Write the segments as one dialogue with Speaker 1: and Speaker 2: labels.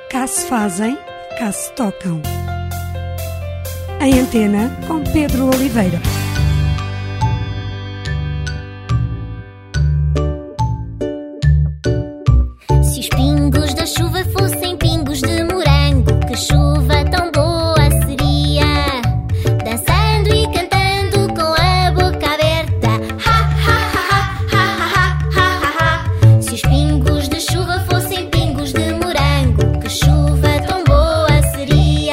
Speaker 1: Cá se fazem, cá se tocam. Em Antena, com Pedro Oliveira.
Speaker 2: Se os pingos da chuva fossem pingos de morango, que chuva tão boa seria. Dançando e cantando com a boca aberta. Ha, ha, ha, ha, ha, ha, ha, ha. Se os pingos da chuva fossem pingos de morango, que chuva tão boa seria.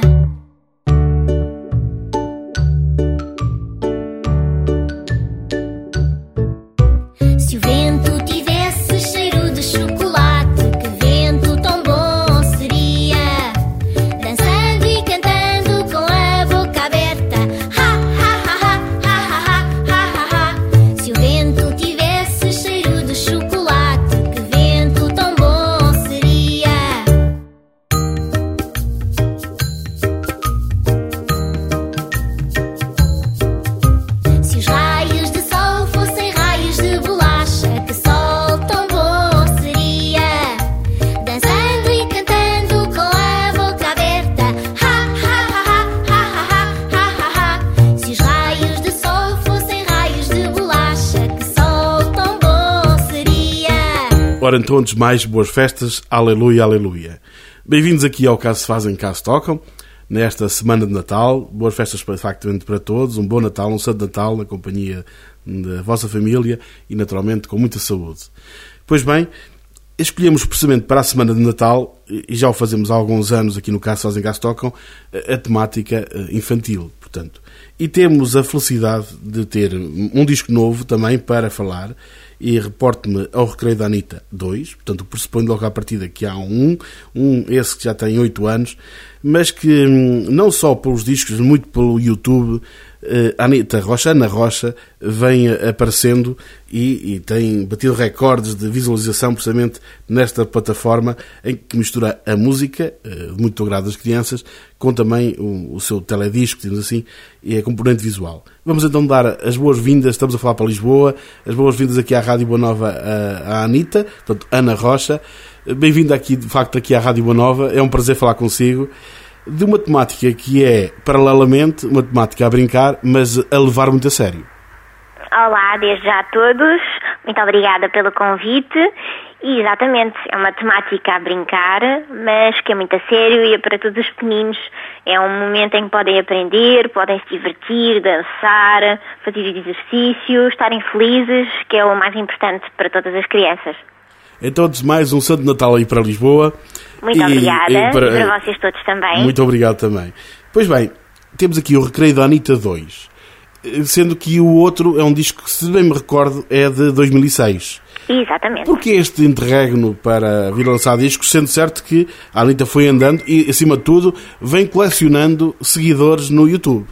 Speaker 2: Se o vento tivesse cheiro de chocolate, que vento tão bom seria. Dançando e cantando com a boca aberta. Ha, ha, ha, ha, ha, ha, ha, ha. Se o vento tivesse cheiro de chocolate, que vento tão bom seria. Se os raios de sol fossem raios de bolacha, que sol tão bom seria. Dançando e cantando com a boca aberta. Ha, ha, ha, ha, ha, ha, ha, ha. Se os raios de sol fossem raios de bolacha, que sol tão bom seria.
Speaker 3: Ora então, antes de mais, boas festas, aleluia, aleluia. Bem-vindos aqui ao Cá se fazem, cá se tocam, nesta semana de Natal. Boas festas para todos, um bom Natal, um santo Natal na companhia da vossa família e naturalmente com muita saúde. Pois bem, escolhemos precisamente para a semana de Natal, e já o fazemos há alguns anos aqui no Cá se fazem, cá se tocam, a temática infantil, portanto. E temos a felicidade de ter um disco novo também para falar, e reporto-me ao Recreio da Anitta 2, portanto pressuponho logo à partida que há esse que já tem 8 anos, mas que não só pelos discos, muito pelo YouTube, Ana Rocha vem aparecendo e tem batido recordes de visualização precisamente nesta plataforma em que mistura a música, de muito agrado das crianças, com também o seu teledisco, digamos assim, e a componente visual. Vamos então dar as boas-vindas, estamos a falar para Lisboa, as boas-vindas aqui à Rádio Boa Nova à Anitta, portanto, Ana Rocha. Bem-vinda aqui, de facto, aqui à Rádio Boa Nova, é um prazer falar consigo, de uma temática que é, paralelamente, uma temática a brincar, mas a levar muito a sério.
Speaker 4: Olá, desde já a todos, muito obrigada pelo convite. E exatamente, é uma temática a brincar, mas que é muito a sério e é para todos os pequeninos. É um momento em que podem aprender, podem se divertir, dançar, fazer exercícios, estarem felizes, que é o mais importante para todas as crianças.
Speaker 3: Então, antes de mais, um Santo Natal aí para Lisboa.
Speaker 4: Muito obrigada, e para vocês todos também.
Speaker 3: Muito obrigado também. Pois bem, temos aqui o Recreio da Anitta 2, sendo que o outro é um disco que, se bem me recordo, é de 2006.
Speaker 4: Exatamente.
Speaker 3: Porquê este interregno para vir lançar discos, sendo certo que a Anitta foi andando e, acima de tudo, vem colecionando seguidores no YouTube?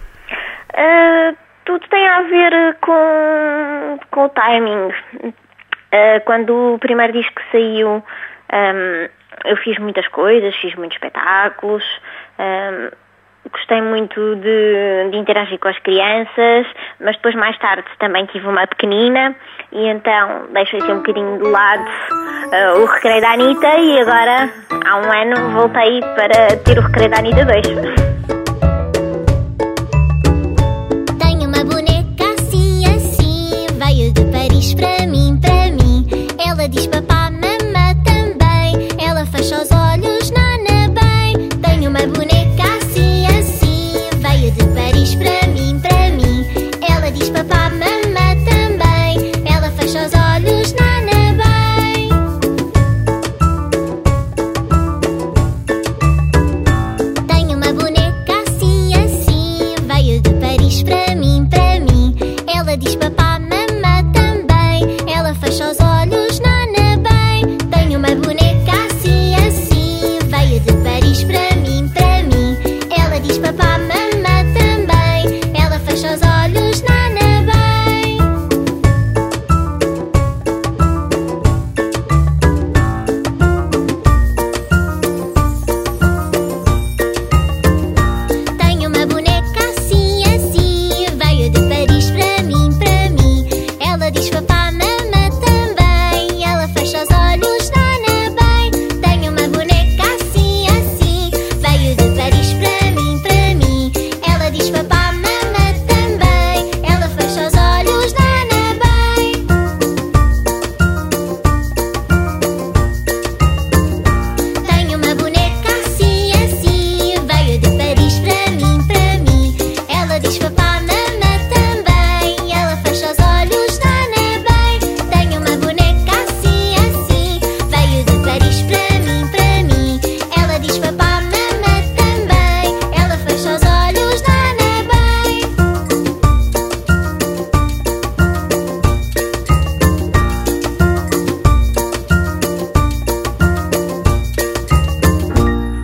Speaker 4: Tudo tem a ver com o timing. Quando o primeiro disco saiu, eu fiz muitas coisas, fiz muitos espetáculos, gostei muito de interagir com as crianças, mas depois mais tarde também tive uma pequenina e então deixei assim um bocadinho de lado o Recreio da Anitta e agora há um ano voltei para ter o Recreio da Anitta 2.
Speaker 2: Tenho uma boneca assim, assim, veio de Paris para mim, Ela diz papá, mamã também, ela fecha os olhos, nana bem. Tenho uma boneca assim, assim, veio de Paris para mim, Ela diz papá, mamã também, ela fecha os olhos, nana bem. Tenho uma boneca assim, assim, veio de Paris para mim, ela diz papá, mamã também, ela fecha os olhos, nana bem. Tenho uma boneca assim, assim,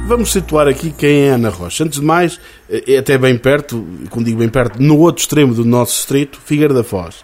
Speaker 3: Vamos situar aqui quem é Ana Rocha. Antes de mais, é até bem perto, quando digo bem perto, no outro extremo do nosso distrito, Figueira da Foz.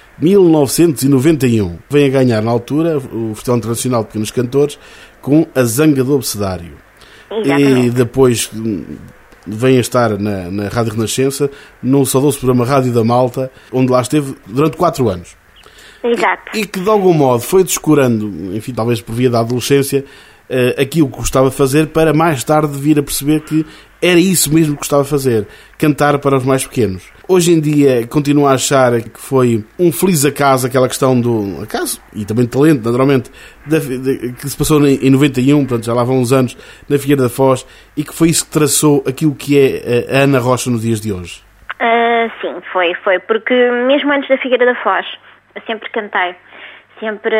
Speaker 3: 1991. Vem a ganhar, na altura, o Festival Internacional de Pequenos Cantores com A Zanga do Abcedário.
Speaker 4: Exatamente.
Speaker 3: E depois vem a estar na Rádio Renascença, no saudoso programa Rádio da Malta, onde lá esteve durante 4 anos.
Speaker 4: Exato.
Speaker 3: E que, de algum modo, foi descurando, enfim, talvez por via da adolescência, aquilo que gostava de fazer, para mais tarde vir a perceber que era isso mesmo que gostava de fazer, cantar para os mais pequenos. Hoje em dia continua a achar que foi um feliz acaso aquela questão do acaso, e também de talento, naturalmente, que se passou em 91, portanto já lá vão uns anos, na Figueira da Foz, e que foi isso que traçou aquilo que é a Ana Rocha nos dias de hoje.
Speaker 4: Sim, foi, porque mesmo antes da Figueira da Foz, eu sempre cantei. Sempre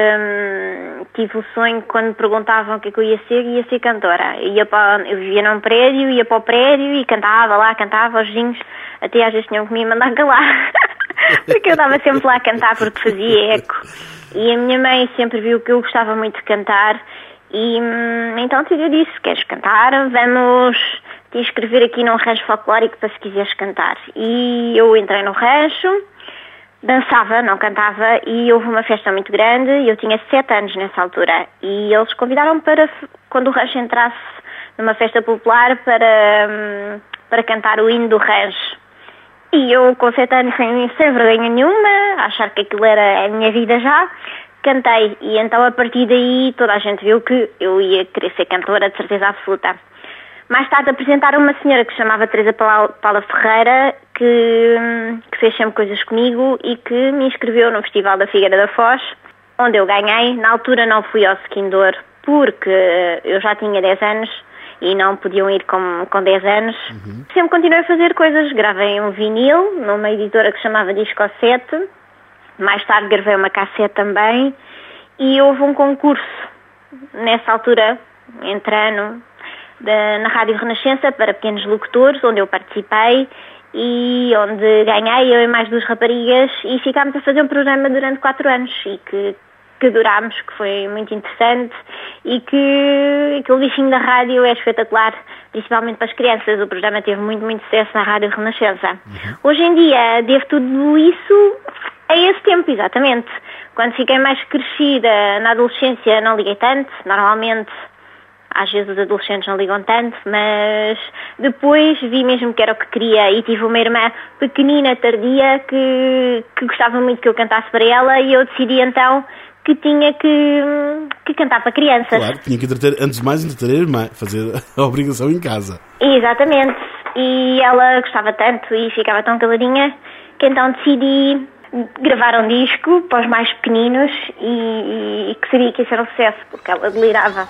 Speaker 4: tive o sonho, quando me perguntavam o que é que eu ia ser cantora. Eu vivia num prédio, ia para o prédio e cantava aos vizinhos, até às vezes tinham que me mandar calar, porque eu estava sempre lá a cantar porque fazia eco. E a minha mãe sempre viu que eu gostava muito de cantar e então eu disse: queres cantar? Vamos te inscrever aqui num rancho folclórico para se quiseres cantar. E eu entrei no rancho, dançava, não cantava, e houve uma festa muito grande, e eu tinha 7 anos nessa altura, e eles convidaram-me para, quando o rancho entrasse numa festa popular, para cantar o hino do rancho. E eu, com 7 anos, sem vergonha nenhuma, a achar que aquilo era a minha vida já, cantei, e então a partir daí toda a gente viu que eu ia querer ser cantora, de certeza absoluta. Mais tarde apresentaram uma senhora que se chamava Teresa Paula Ferreira, que fez sempre coisas comigo e que me inscreveu no Festival da Figueira da Foz, onde eu ganhei. Na altura não fui ao Sequindor porque eu já tinha 10 anos e não podiam ir com 10 anos. Sempre continuei a fazer coisas. Gravei um vinil numa editora que se chamava Disco 7. Mais tarde gravei uma cassete também. E houve um concurso nessa altura, entre ano, na Rádio Renascença, para pequenos locutores, onde eu participei e onde ganhei, eu e mais 2 raparigas, e ficámos a fazer um programa durante 4 anos e que adorámos, que foi muito interessante e que aquele bichinho da rádio é espetacular, principalmente para as crianças. O programa teve muito, muito sucesso na Rádio Renascença. Hoje em dia devo tudo isso a esse tempo, exatamente. Quando fiquei mais crescida na adolescência não liguei tanto, normalmente às vezes os adolescentes não ligam tanto, mas depois vi mesmo que era o que queria e tive uma irmã pequenina, tardia, que gostava muito que eu cantasse para ela, e eu decidi então que tinha que cantar para crianças.
Speaker 3: Claro, tinha que entreter, antes de mais entreter a irmã, fazer a obrigação em casa.
Speaker 4: Exatamente, e ela gostava tanto e ficava tão caladinha que então decidi gravar um disco para os mais pequeninos e que sabia que isso era um sucesso, porque ela delirava.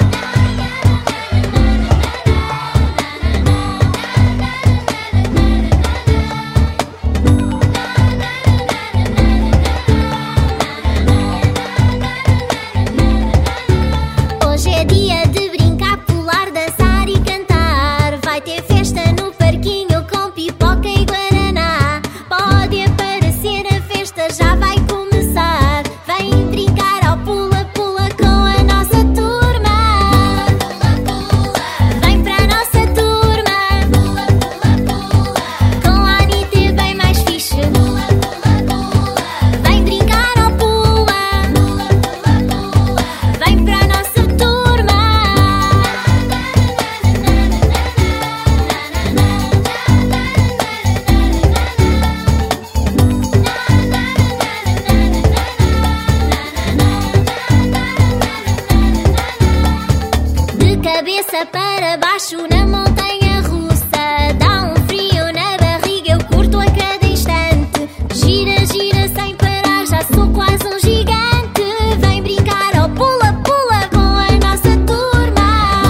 Speaker 2: Para baixo na montanha russa, dá um frio na barriga, eu curto a cada instante. Gira, gira sem parar, já sou quase um gigante. Vem brincar ao pula, pula com a nossa turma.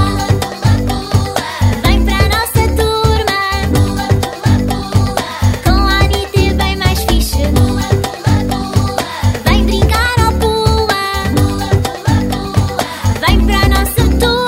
Speaker 2: Vem para a nossa turma. Com a Anitta bem mais fixe. Vem brincar ao pula. Vem para a nossa turma.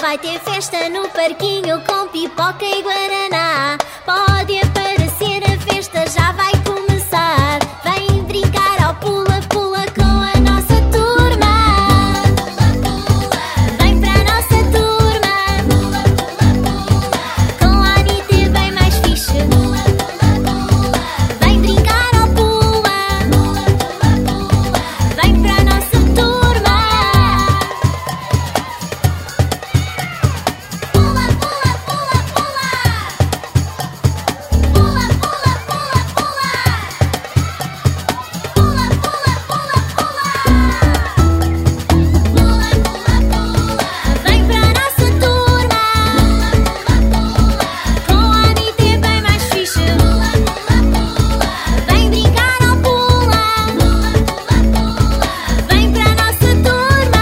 Speaker 2: Vai ter festa no parquinho com pipoca e guaraná. Pode aparecer, a festa já vai começar. Vem brincar ao pula-pula com a nossa turma. Vem para a nossa turma. Com a Anitta é bem mais fixe. Vem brincar ao pula. Vem para a nossa turma. Pula, pula, pula, pula. Pula, pula, pula, pula. Pula, pula, pula, pula. Pula, pula, pula. Vem para a nossa turma. Com a Anitta é bem mais fixe. Vem brincar ao pula. Vem para a nossa turma.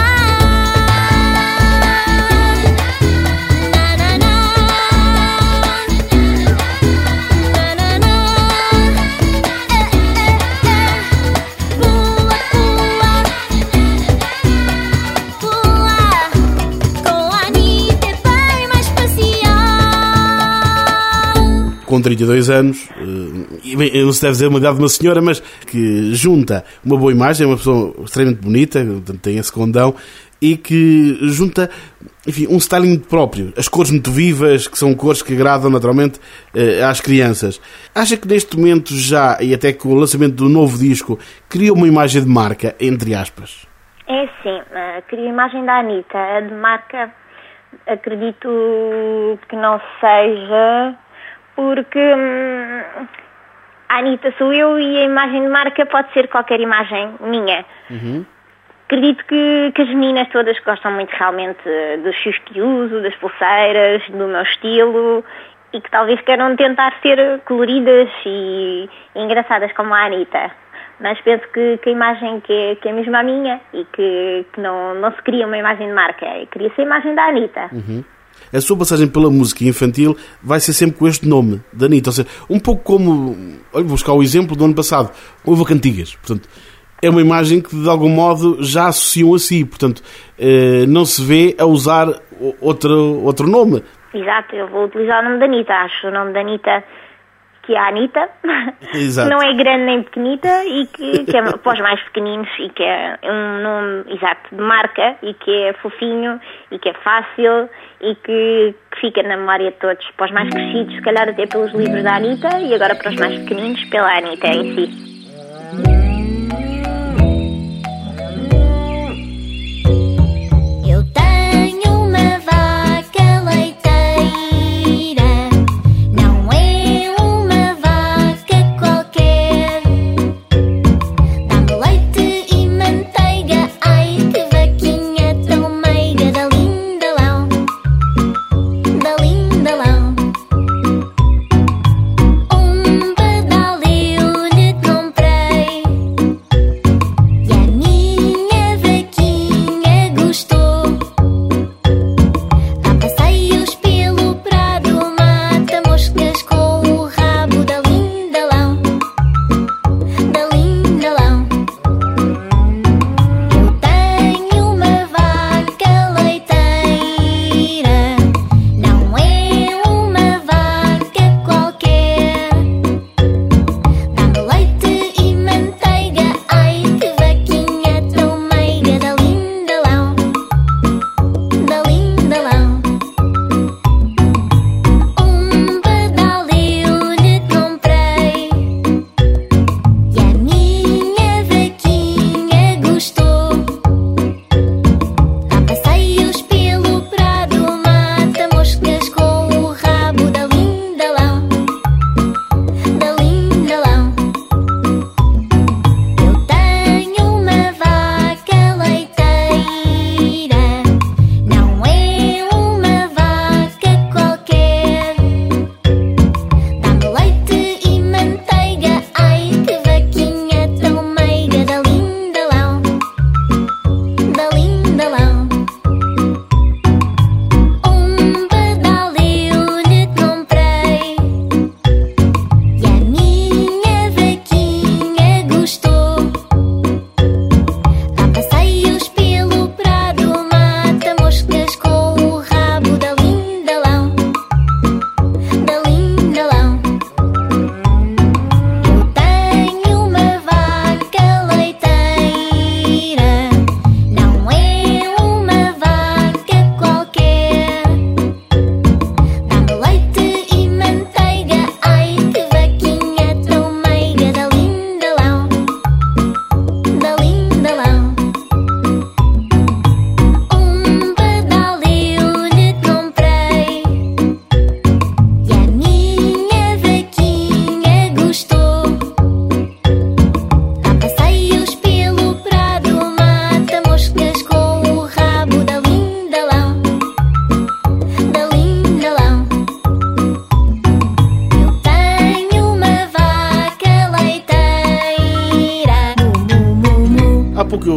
Speaker 2: Na, na, na. Na, na, na. Pula, pula. Pula. Com a Anitta é bem mais especial.
Speaker 3: Com 32 anos, e bem, não se deve dizer uma idade de uma senhora, mas que junta uma boa imagem, é uma pessoa extremamente bonita, portanto, tem esse condão, e que junta, enfim, um styling próprio, as cores muito vivas, que são cores que agradam naturalmente às crianças. Acha que neste momento já, e até com o lançamento do novo disco, cria uma imagem de marca, entre aspas?
Speaker 4: É assim, queria a imagem da Anitta. A de marca, acredito que não seja, porque a Anitta sou eu e a imagem de marca pode ser qualquer imagem minha. Acredito que as meninas todas gostam muito realmente dos fios que uso, das pulseiras, do meu estilo, e que talvez queiram tentar ser coloridas e engraçadas como a Anitta. Mas penso que a imagem que é mesmo a minha e que não se cria uma imagem de marca, cria-se a imagem da Anitta.
Speaker 3: A sua passagem pela música infantil vai ser sempre com este nome, da Anitta. Ou seja, um pouco como... Olha, vou buscar o exemplo do ano passado. Houve a Cantigas. Portanto, é uma imagem que, de algum modo, já associam a si. Portanto, não se vê a usar outro nome.
Speaker 4: Exato, eu vou utilizar o nome da Anitta. Acho o nome da Anitta, que é a Anitta,
Speaker 3: Exato.
Speaker 4: não é grande nem pequenita, e que é para os mais pequeninos, e que é um nome, exato, de marca, e que é fofinho, e que é fácil, e que fica na memória de todos. Para os mais crescidos, se calhar até pelos livros da Anitta, e agora para os mais pequeninos, pela Anitta em si.
Speaker 2: Eu tenho uma vaca leiteira, não é uma vaca qualquer. Dá-me leite e manteiga, ai que vaquinha tão meiga, da lindalão, da lindalão. Um badal eu lhe comprei,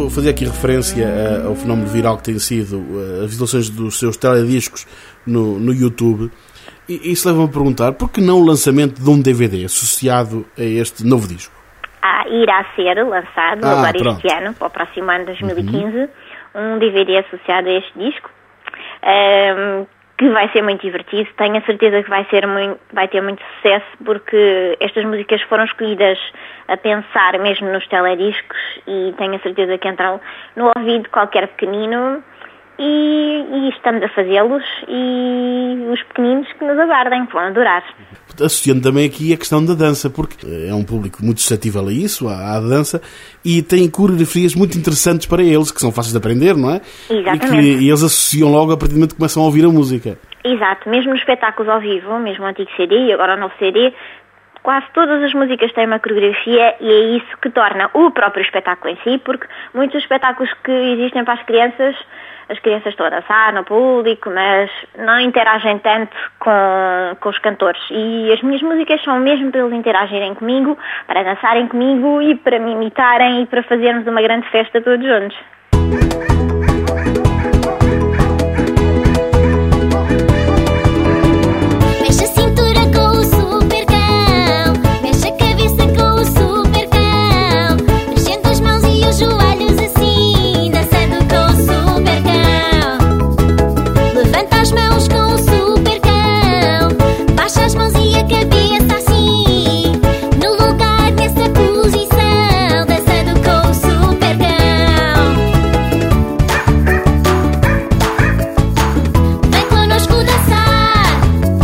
Speaker 3: Eu fazia aqui referência ao fenómeno viral que tem sido as visualizações dos seus telediscos no YouTube. E isso leva-me a perguntar, por que não o lançamento de um DVD associado a este novo disco?
Speaker 4: Irá ser lançado agora este ano, para o próximo ano, 2015, um DVD associado a este disco, que vai ser muito divertido. Tenho a certeza que vai ter muito sucesso, porque estas músicas foram escolhidas a pensar mesmo nos telediscos e tenho a certeza que entram no ouvido de qualquer pequenino e estamos a fazê-los, e os pequeninos que nos aguardem, que vão adorar.
Speaker 3: Associando também aqui a questão da dança, porque é um público muito suscetível a isso, à dança, e tem coreografias muito interessantes para eles, que são fáceis de aprender, não é?
Speaker 4: Exatamente.
Speaker 3: E eles associam logo a partir do momento que começam a ouvir a música.
Speaker 4: Exato, mesmo nos espetáculos ao vivo, mesmo o antigo CD e agora o novo CD, quase todas as músicas têm uma coreografia, e é isso que torna o próprio espetáculo em si, porque muitos dos espetáculos que existem para as crianças estão a dançar no público, mas não interagem tanto com os cantores. E as minhas músicas são mesmo para eles interagirem comigo, para dançarem comigo e para me imitarem e para fazermos uma grande festa todos juntos.
Speaker 2: Mexe a cintura com o supercão, mexe a cabeça com o supercão, mexendo as mãos e os joelhos assim, dançando com o supercão. Levanta as mãos com o supercão, baixa as mãos e a cabeça assim, no lugar nessa posição, dançando com o supercão. Vem connosco dançar,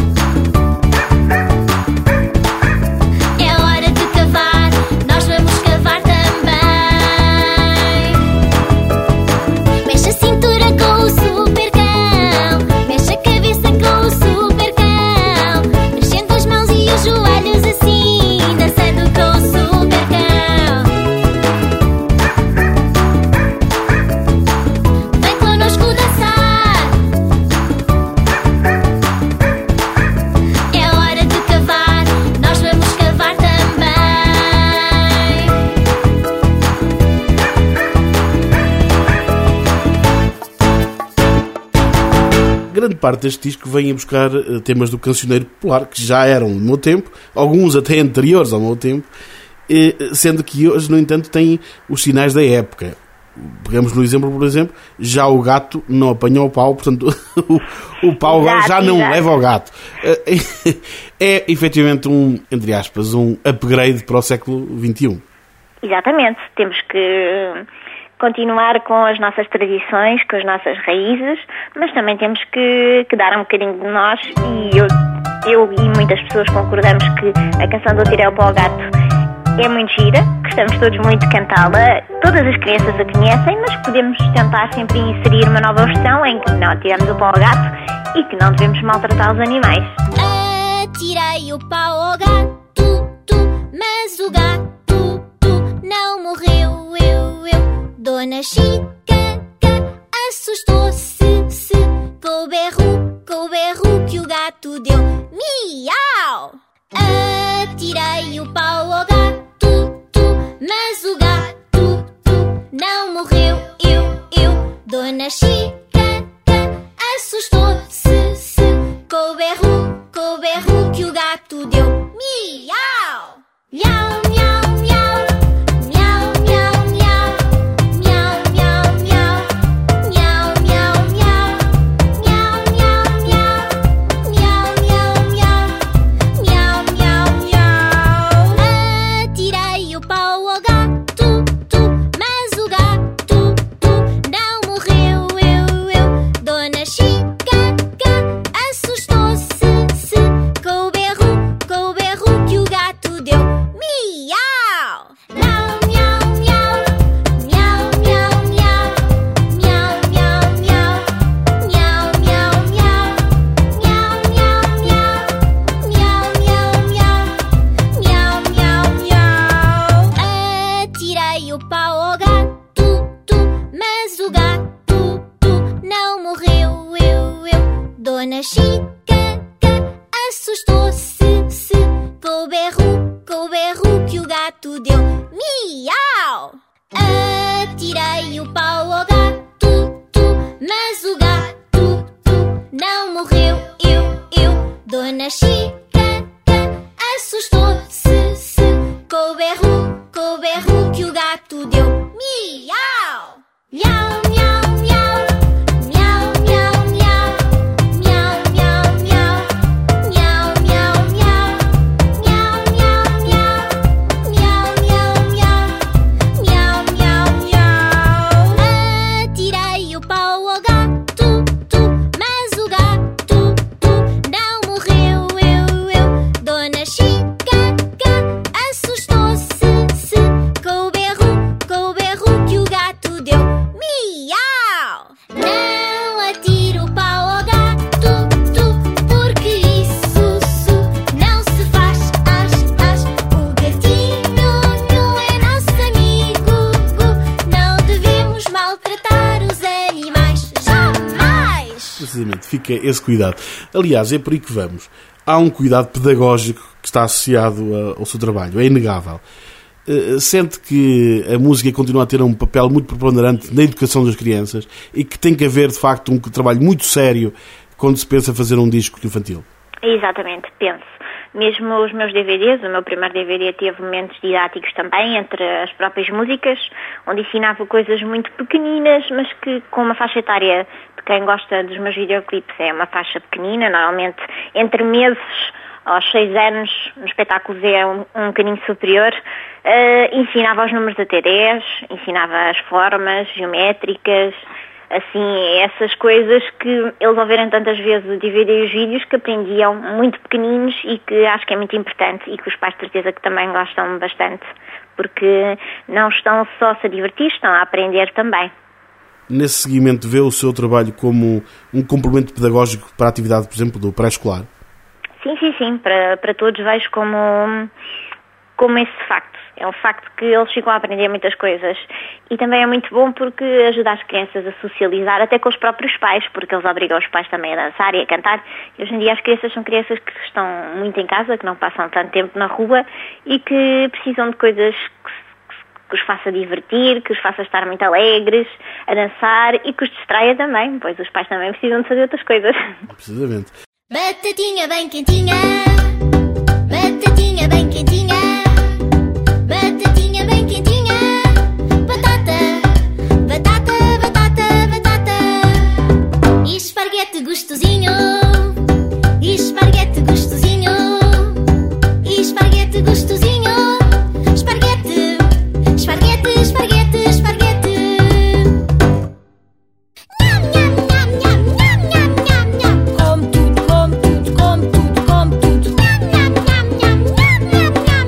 Speaker 2: é hora de cavar, nós vamos cavar também. Mexe a cintura com o supercão, mexe a cabeça com o supercão, mexendo as mãos e os joelhos assim, dançando com o supercão. Vem connosco dançar, é hora de cavar, nós vamos cavar também.
Speaker 3: Grande parte deste disco vem a buscar temas do cancioneiro popular, que já eram do meu tempo, alguns até anteriores ao meu tempo, sendo que hoje, no entanto, têm os sinais da época. Pegamos no exemplo, por exemplo, já o gato não apanhou o pau, portanto o pau agora já não leva ao gato. É efetivamente entre aspas, um upgrade para o século XXI.
Speaker 4: Exatamente, temos que continuar com as nossas tradições, com as nossas raízes, mas também temos que dar um bocadinho de nós, e eu e muitas pessoas concordamos que a canção do Atirei o Pau ao Gato é muito gira, gostamos todos muito de cantá-la, todas as crianças a conhecem, mas podemos tentar sempre inserir uma nova versão em que não atiramos o pau ao gato e que não devemos maltratar os animais.
Speaker 2: Atirei o pau ao gato, mas o gato não morreu. Dona Chica assustou-se com o berro que o gato deu. Miau! Atirei o pau ao gato, mas o gato não morreu. Dona Chica assustou-se com o berro que o gato deu. Miau! Miau, miau, miau. Miau, miau, miau. Miau, miau, miau. Miau, miau, miau. Miau, miau, miau. Miau, miau, miau. Miau, miau, miau. Atirei o pau ao gato, mas o gato não morreu. Dona Chica assustou-se com o berro que o gato deu. Miau! Miau, miau, miau. Miau, miau, miau. Miau, miau, miau. Miau, miau, miau. Miau, miau, miau. Miau, miau, miau. Miau, miau, miau. Atirei o pau ao gato, mas o gato não morreu. Dona Chica assustou-se com o berro que o gato deu. Miau! Atirei o o pau ao gato, mas o gato não morreu. Dona Chica assustou-se com o berro que o gato deu. Miau! Miau, miau, miau. Miau, miau, miau. Miau, miau, miau. Miau, miau, miau. Miau, miau, miau. Miau, miau, miau. Miau, miau, miau. Atirei o pau ao gato, mas o gato não morreu. Dona Chica assustou-se com o berro que o gato deu. Miau! Não atire o pau ao gato, porque isso não se faz. O gatinho é nosso amigo. Não devemos maltratar os animais. Jamais!
Speaker 3: Precisamente, fica esse cuidado. Aliás, é por aí que vamos. Há um cuidado pedagógico que está associado ao seu trabalho, é inegável. Sente que a música continua a ter um papel muito preponderante na educação das crianças e que tem que haver, de facto, um trabalho muito sério quando se pensa fazer um disco infantil?
Speaker 4: Exatamente, penso. Mesmo os meus DVDs, o meu primeiro DVD teve momentos didáticos também, entre as próprias músicas, onde ensinava coisas muito pequeninas, mas que com uma faixa etária de quem gosta dos meus videoclipes é uma faixa pequenina, normalmente entre meses aos 6 anos, no espetáculo é um bocadinho superior. Ensinava os números até 10, ensinava as formas geométricas, assim, essas coisas que eles ouviram tantas vezes o DVD e os vídeos que aprendiam muito pequeninos e que acho que é muito importante e que os pais de certeza que também gostam bastante, porque não estão só a se divertir, estão a aprender também.
Speaker 3: Nesse seguimento, vê o seu trabalho como um complemento pedagógico para a atividade, por exemplo, do pré-escolar?
Speaker 4: Sim, para todos vejo como esse facto. É um facto que eles ficam a aprender muitas coisas. E também é muito bom porque ajuda as crianças a socializar até com os próprios pais, porque eles obrigam os pais também a dançar e a cantar. E hoje em dia as crianças são crianças que estão muito em casa, que não passam tanto tempo na rua e que precisam de coisas que os faça divertir, que os faça estar muito alegres, a dançar e que os distraia também, pois os pais também precisam de fazer outras coisas.
Speaker 3: Precisamente.
Speaker 2: Batatinha bem quentinha, batatinha bem quentinha, batatinha bem quentinha, batata, batata, batata, batata, esparguete gostosinho, esparguete gostosinho, esparguete gostosinho, esparguete, esparguete, esparguete, esparguete. Nham, nham, nham, nham, nham, nham.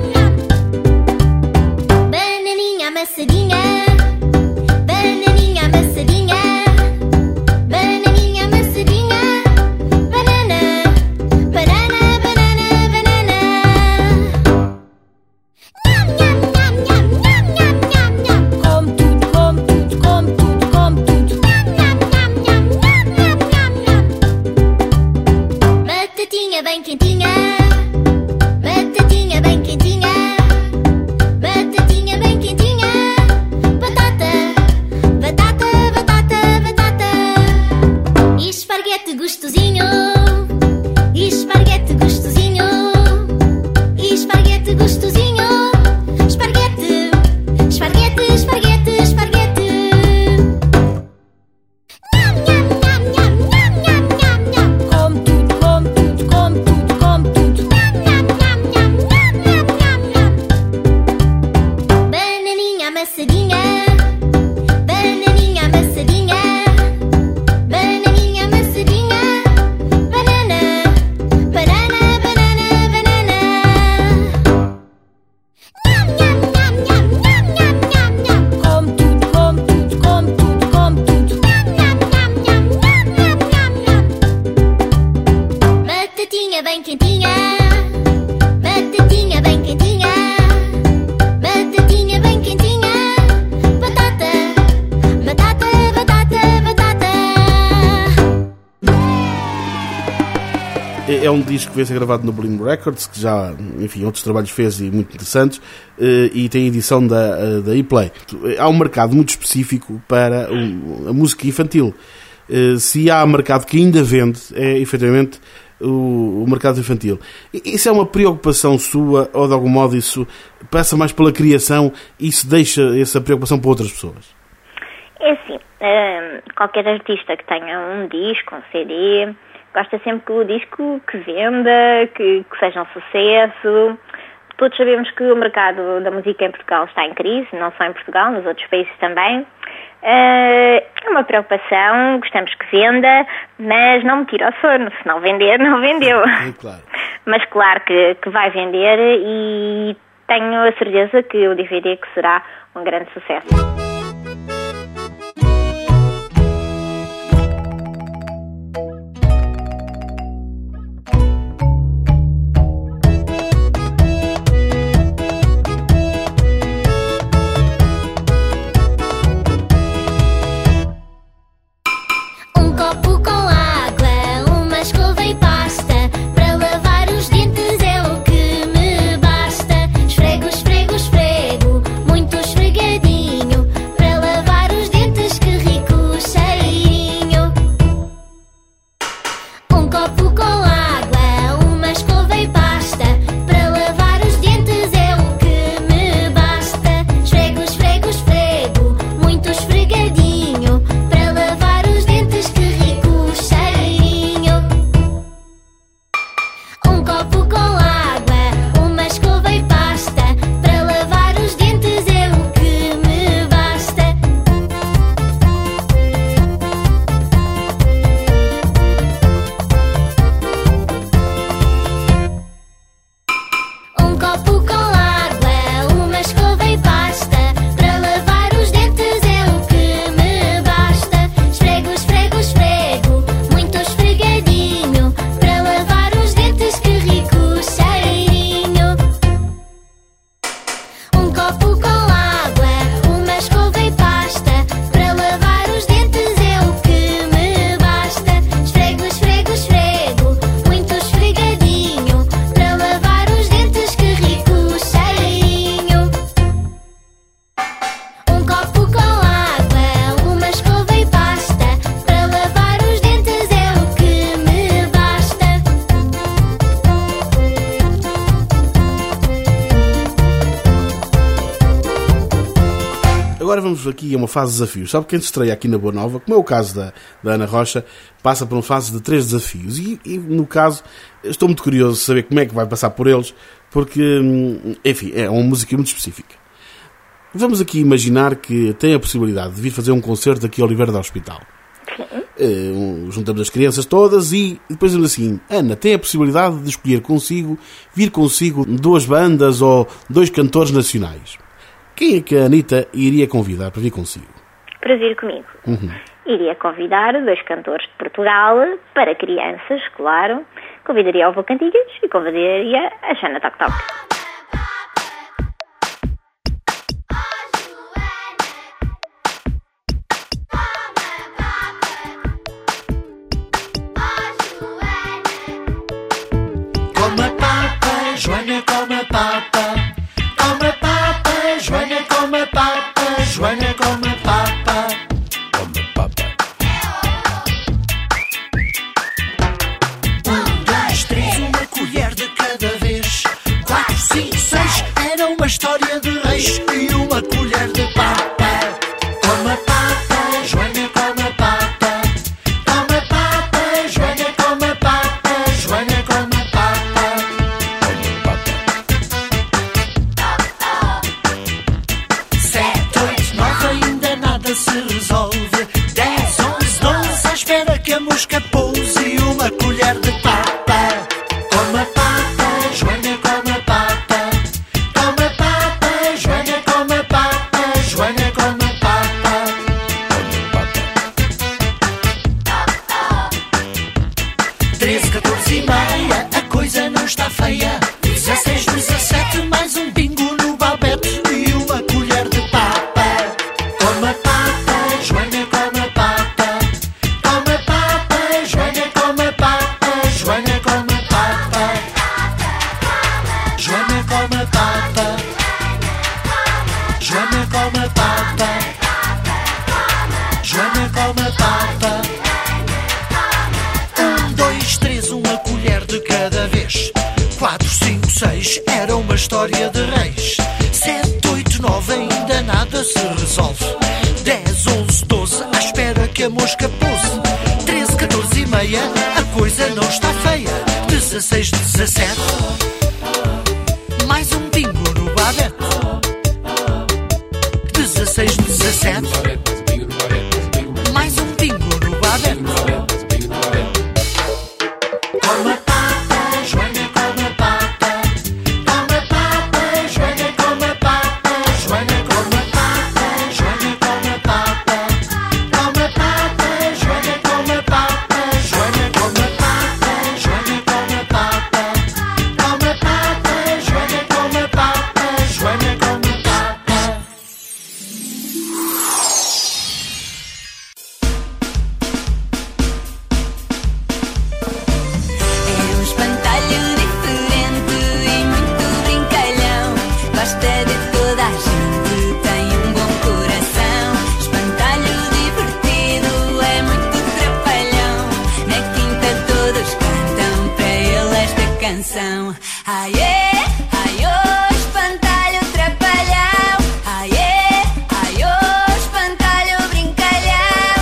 Speaker 3: É um disco que veio a ser gravado no Blim Records, que já, enfim, outros trabalhos fez e muito interessantes, e tem edição da E-Play. Há um mercado muito específico para a música infantil. Se há mercado que ainda vende, é efetivamente o mercado infantil. Isso é uma preocupação sua, ou de algum modo isso passa mais pela criação e isso deixa essa preocupação para outras pessoas?
Speaker 4: É assim, qualquer artista que tenha um disco, um CD, gosta sempre que o disco que venda, que seja um sucesso. Todos sabemos que o mercado da música em Portugal está em crise, não só em Portugal, nos outros países também. É uma preocupação, gostamos que venda, mas não me tira o sono. Se não vender, não vendeu.
Speaker 3: Claro.
Speaker 4: Mas claro que vai vender e tenho a certeza que o DVD que será um grande sucesso.
Speaker 3: Agora vamos aqui a uma fase de desafios. Sabe quem se estreia aqui na Boa Nova, como é o caso da Ana Rocha, passa por uma fase de 3 desafios. E no caso, estou muito curioso de saber como é que vai passar por eles, porque, enfim, é uma música muito específica. Vamos aqui imaginar que tem a possibilidade de vir fazer um concerto aqui ao Oliveira do Hospital. Juntamos as crianças todas e depois dizemos assim: Ana, tem a possibilidade de escolher vir consigo 2 bandas ou 2 cantores nacionais. Quem é que a Anitta iria convidar para vir consigo?
Speaker 4: Para vir comigo? Iria convidar 2 cantores de Portugal para crianças, claro. Convidaria o Vô Cantigas e convidaria a Xana Toc Toc.
Speaker 5: Come papa, Joana come papa. Come papa, Joana come papa. Joana come papa. Come papa. 1, 2, 3, uma colher de cada vez. 4, come papa. 1, 2, 3, uma colher de cada vez. 4, 5, 6, era uma história de reis. 7, 8, 9, ainda nada se resolve. 10, 11, 12, à espera que a mosca pouse. 13, 14 e meia, a coisa não está feia. 16, 17, mais um bingo no babete. 16, 17, mais um bingo no babete. Come papa, Joana, come papa. Come papa, Joana, come papa. Joana, come papa. Joana, come papa. Come papa, Joana, come papa. Joana, come papa. Joana, come papa. Come papa, Joana, come papa. Joana, come papa.
Speaker 6: É um espantalho diferente e muito brincalhão. Gosta de toda a gente, tem um bom coração. Espantalho divertido, é muito trapalhão. Na quinta todos cantam para ele esta canção. Aiê, aiô, espantalho trapalhão. Aiê, aiô, espantalho brincalhão.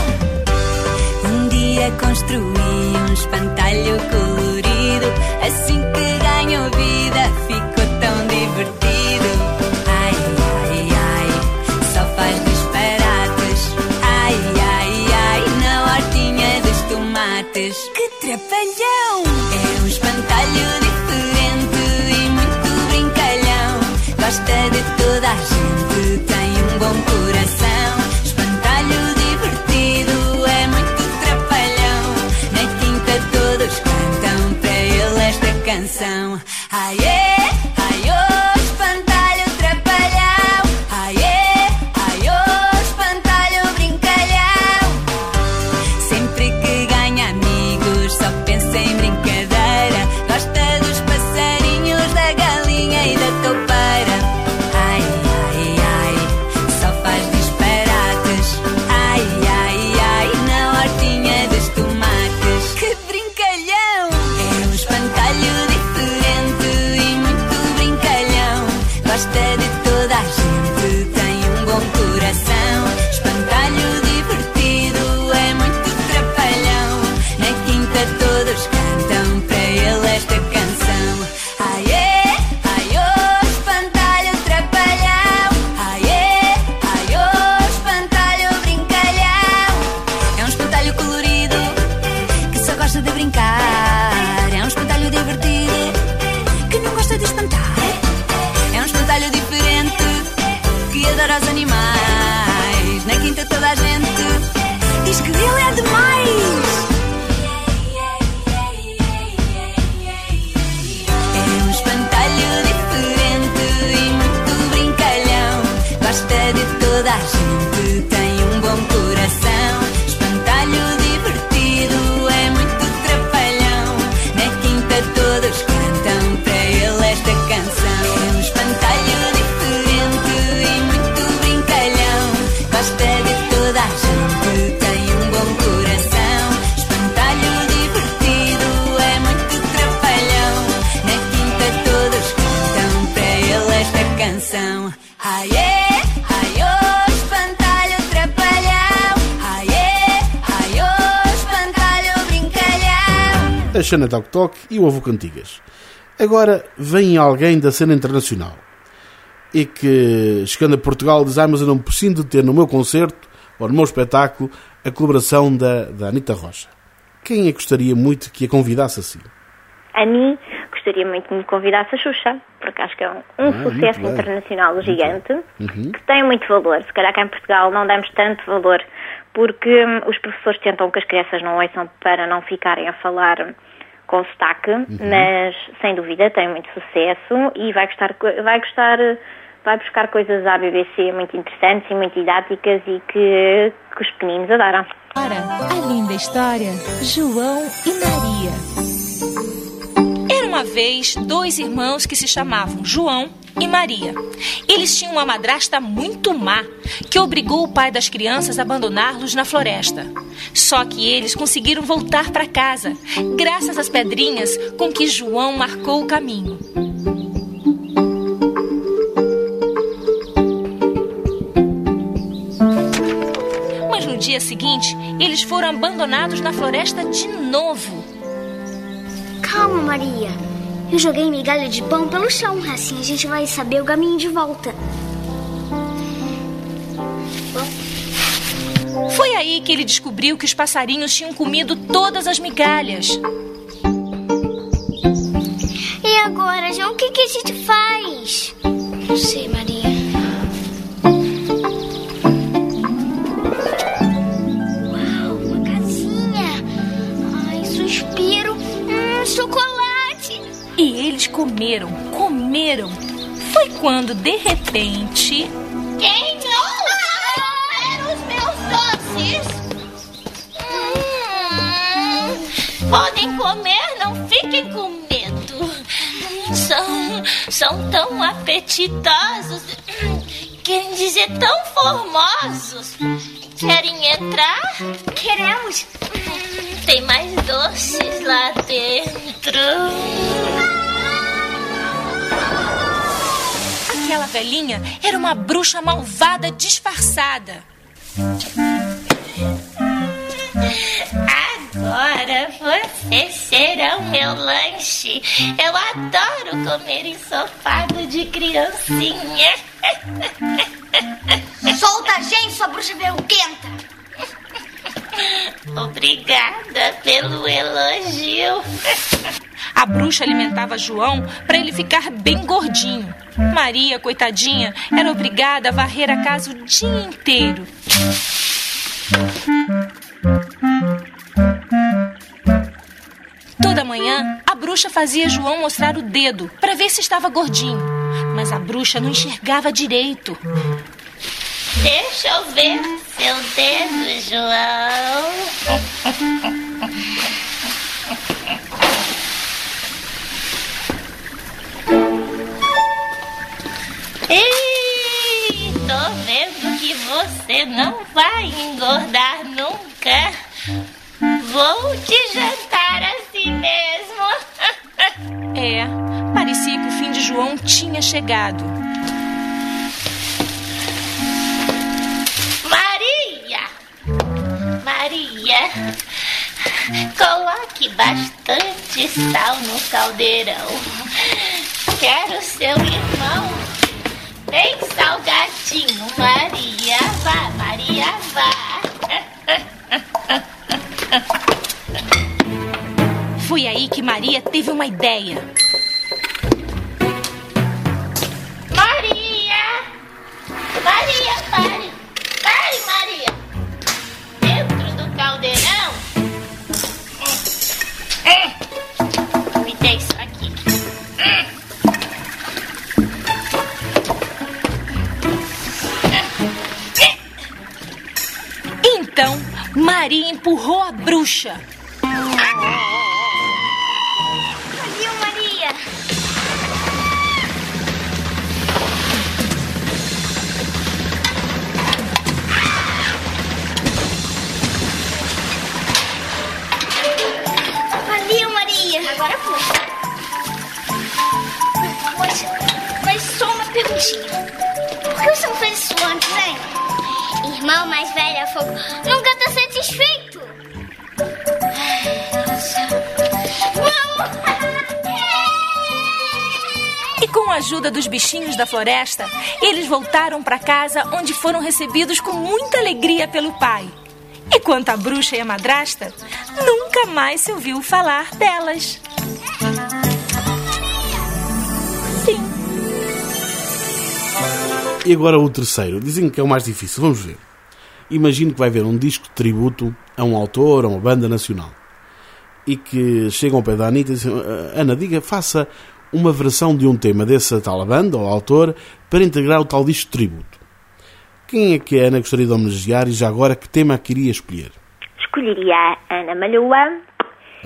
Speaker 6: Um dia construí um espantalho colorido. Assim que ganhou vida, ficou tão divertido. Ai, ai, ai, só faz disparates. Ai, ai, ai, na hortinha dos tomates. Que trapalhão! É um espantalho diferente e muito brincalhão. Gosta de toda a gente, tem um bom coração. Espantalho divertido, é muito trapalhão. Na quinta todos cantam para ele esta canção. Aiê, aiô, espantalho trapalhão. Aiê, aiô, espantalho brincalhão. Sempre que ganha amigos, só pensa em brincadeira. Gosta dos passarinhos, da galinha e da toupeira. Ai, ai, ai, só faz disparates. Ai, ai, ai, na hortinha dos tomates. Que brincalhão! É um espantalho diferente e muito brincalhão. Gosta de toda a gente, tem um bom coração. Espantalho divertido, é muito trapalhão. Na quinta todos cantam para ele esta canção. Aiê, aiô, espantalho trapalhão. Aiê, aiô, espantalho brincalhão. É um espantalho colorido que só gosta de brincar. É um espantalho divertido que não gosta de espantar. É um espantalho diferente que adora os animais. Na quinta toda a gente diz que ele é demais. É um espantalho diferente e muito brincalhão. Gosta de toda a gente, tem um bom coração. Espantalho divertido, é muito trapalhão. Na quinta todos cantam para ele esta canção. É um espantalho diferente e muito brincalhão. Gosta de toda a gente, tem um bom coração. Espantalho divertido, é muito trapalhão. Na quinta todos cantam para ele esta canção. Aiê, aiô, espantalho trapalhão. Aiê, aiô, espantalho brincalhão.
Speaker 3: A Xana Toc Toc e o Ovo Cantigas. Agora vem alguém da cena internacional e que, chegando a Portugal, diz: mas eu não preciso de ter no meu concerto ou no meu espetáculo a colaboração da Anita Rocha. Quem é que gostaria muito que a convidasse assim?
Speaker 4: A mim, gostaria muito que me convidasse a Xuxa, porque acho que é um sucesso internacional gigante, que tem muito valor. Se calhar cá em Portugal não damos tanto valor, porque os professores tentam que as crianças não ouçam para não ficarem a falar com sotaque, mas sem dúvida tem muito sucesso e vai buscar coisas à BBC muito interessantes e muito didáticas e que os pequeninos adoram.
Speaker 7: Ora, a linda história, João e Maria.
Speaker 8: Era uma vez 2 irmãos que se chamavam João
Speaker 7: e Maria. Eles tinham uma madrasta muito má, que obrigou o pai das crianças a abandoná-los na floresta. Só que eles conseguiram voltar para casa, graças às pedrinhas com que João marcou o caminho. Mas no dia seguinte, eles foram abandonados na floresta de novo.
Speaker 8: Calma, Maria. Eu joguei migalha de pão pelo chão. Assim a gente vai saber o caminho de volta.
Speaker 7: Foi aí que ele descobriu que os passarinhos tinham comido todas as migalhas.
Speaker 8: E agora, João, o que a gente faz? Não sei, Maria. Uau, uma casinha. Ai, suspiro. Chocolate.
Speaker 7: E eles comeram. Foi quando, de repente...
Speaker 2: Quem não comer os meus doces? Podem comer, não fiquem com medo. São tão apetitosos. Querem dizer, tão formosos. Querem entrar?
Speaker 8: Queremos.
Speaker 2: Tem mais doces lá dentro.
Speaker 7: Aquela velhinha era uma bruxa malvada disfarçada.
Speaker 2: Agora vocês serão meu lanche. Eu adoro comer ensopado de criancinha.
Speaker 8: Solta a gente, sua bruxa verruguenta.
Speaker 2: Obrigada pelo elogio.
Speaker 7: A bruxa alimentava João para ele ficar bem gordinho. Maria, coitadinha, era obrigada a varrer a casa o dia inteiro. Toda manhã, a bruxa fazia João mostrar o dedo para ver se estava gordinho. Mas a bruxa não enxergava direito.
Speaker 2: Deixa eu ver seu dedo, João. Ih, tô vendo que você não vai engordar nunca. Vou te jantar assim mesmo.
Speaker 7: Parecia que o fim de João tinha chegado.
Speaker 2: Maria, coloque bastante sal no caldeirão. Quero seu irmão bem salgadinho. Maria, vá.
Speaker 7: Foi aí que Maria teve uma ideia.
Speaker 2: Maria, pare, Maria. Dentro do caldeirão. Me dê isso aqui.
Speaker 7: Então, Maria empurrou a bruxa.
Speaker 8: Valeu, Maria. Valeu, Maria. Agora foi. Mas só uma perguntinha. Por que você não fez isso antes, hein? Irmão mais velho a fogo nunca tá satisfeito.
Speaker 7: E com a ajuda dos bichinhos da floresta, eles voltaram para casa, onde foram recebidos com muita alegria pelo pai. E quanto à bruxa e a madrasta, nunca mais se ouviu falar delas. Sim.
Speaker 3: E agora o terceiro. Dizem que é o mais difícil. Vamos ver. Imagino que vai haver um disco de tributo a um autor, a uma banda nacional. E que chegam ao pé da Anitta e dizem: Ana, faça uma versão de um tema dessa tal banda ou autor para integrar o tal disco de tributo. Quem é que a Ana gostaria de homenagear e já agora que tema queria escolher?
Speaker 4: Escolheria a Ana Malhoa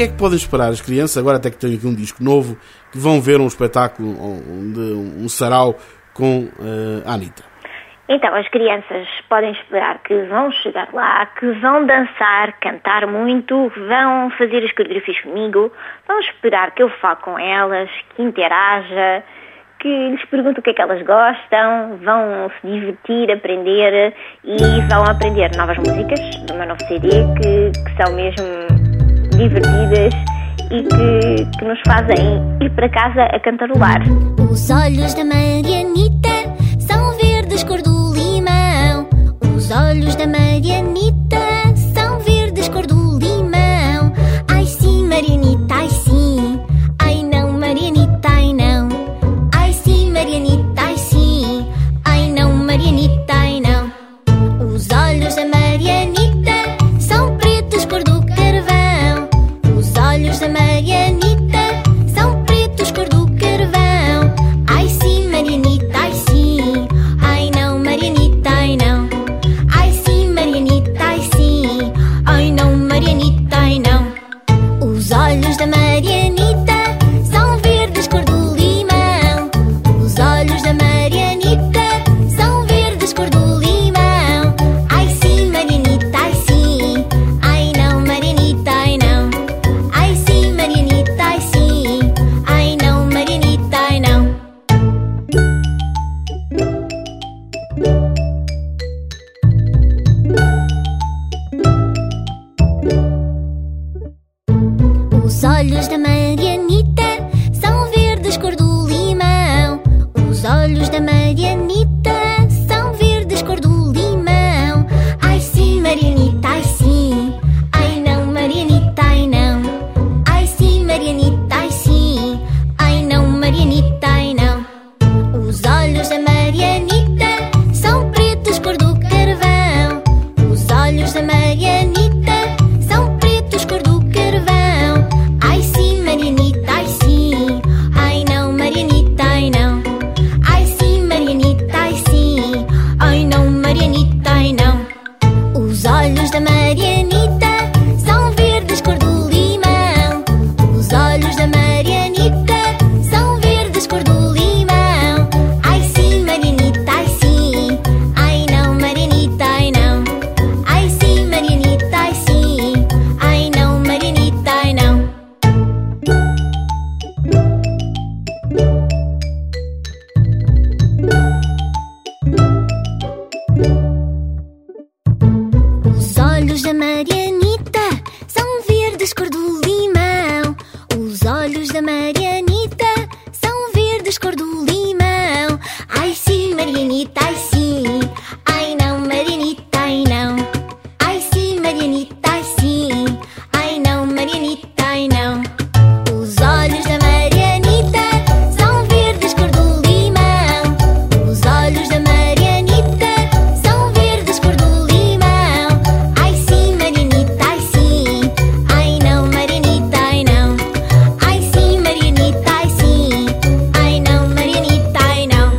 Speaker 3: que é que podem esperar as crianças, agora até que têm aqui um disco novo, que vão ver um espetáculo, um sarau com a Anitta?
Speaker 4: Então, as crianças podem esperar que vão chegar lá, que vão dançar, cantar muito, vão fazer as coreografias comigo, vão esperar que eu fale com elas, que interaja, que lhes pergunte o que é que elas gostam, vão se divertir, aprender e vão aprender novas músicas do meu novo CD que são mesmo divertidas e que nos fazem ir para casa a cantarolar.
Speaker 2: Os olhos da Marianita são verdes cor do limão. Os olhos da Marianita são verdes cor do limão. Ai sim, Marianita, ai sim. Ai não, Marianita, ai não. Ai sim, Marianita, ai sim. Ai não, Marianita, ai não. Os olhos da Marianita são pretos cor do carvão. Os olhos da Marianita são pretos cor do carvão. Ai sim, Marianita, ai sim. Ai não, Marianita, ai não. Ai sim, Marianita, ai sim. Ai não, Marianita, ai não. Os olhos da Marianita são verdes cor do limão. Os olhos da Marianita são verdes cor do limão. Ai sim, Marianita, ai sim. Ai não, Marianita, ai não. Ai sim, Marianita, ai sim. Ai não, Marianita, ai não. Os olhos da Marianita são verdes cor do limão. Os olhos da Marianita são verdes cor do limão. Ai sim, Marianita, ai sim. Ai não, Marianita, ai não. Ai sim, Marianita, ai sim. Ai não, Marianita, ai não. Os olhos da Marianita são pretos cor do carvão. Os olhos da Marianita são pretos cor do carvão. Ai sim, Marianita, ai sim. Ai não, Marianita, ai não. Ai sim, Marianita, ai sim. Ai não, Marianita, ai não. Os olhos da Marianita são verdes cor do limão. Os olhos da Marianita são verdes cor do limão. Ai sim, Marianita, ai sim. Ai não, Marianita, ai não. Ai sim, Marianita, ai sim. Ai não, Marianita, ai não. Os olhos da Marianita são verdes cor do limão. Os olhos da Marianita são verdes cor do limão. Ai sim, Marianita, ai sim. Ai não, Marianita, ai não. Ai sim, Marianita, ai sim. Ai não, Marianita, ai não. Os olhos da Marianita são verdes cor do limão. Os olhos da Marianita são verdes cor do limão. Ai sim, Marianita, ai sim. Ai não, Marianita, ai não. Ai sim, Marianita, ai sim. Ai não, Marianita, ai não.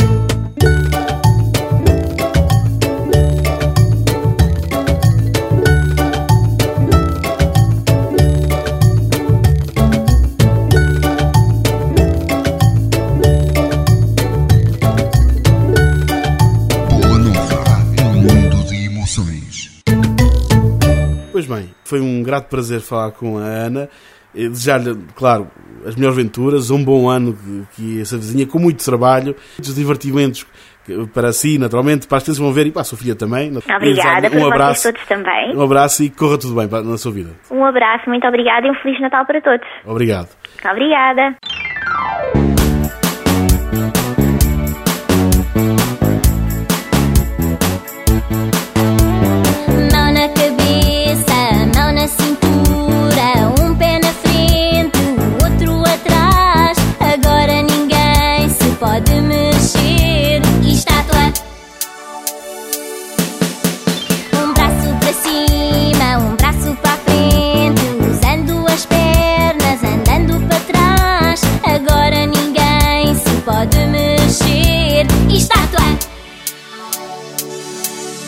Speaker 9: Boa Nova, um mundo de emoções.
Speaker 3: Pois bem, foi um grato prazer falar com a Ana. E desejar-lhe, claro, as melhores venturas, um bom ano que essa vizinha, com muito trabalho, muitos divertimentos para si, naturalmente, para as crianças vão ver e para a sua filha também.
Speaker 4: Obrigada, para
Speaker 3: Um abraço,
Speaker 4: vocês todos também.
Speaker 3: um abraço e corra tudo bem na sua vida.
Speaker 4: Um abraço, muito obrigada e um Feliz Natal para todos.
Speaker 3: Obrigado.
Speaker 4: Obrigada.
Speaker 2: Mão na cabeça, mão na cintura, um pé na frente, o outro atrás. Agora ninguém se pode mexer. Estátua. Um braço para cima, um braço para a frente, usando as pernas, andando para trás. Agora ninguém se pode mexer. Estátua.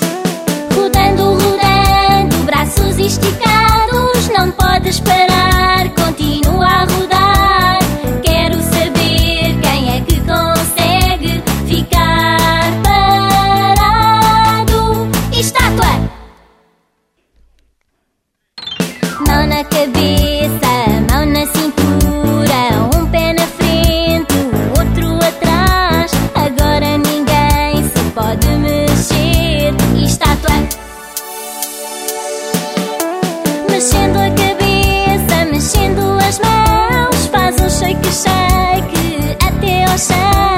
Speaker 2: Rodando, rodando, braços esticados, não podes parar. rodar, continua a rodar. Quero saber quem é que consegue ficar parado. Estátua! Mão na cabeça, mão na cintura, um pé na frente, o outro atrás. Agora ninguém se pode mexer. Estátua! Mexendo a cabeça, mexendo as mãos, faz um shake, shake até ao chão.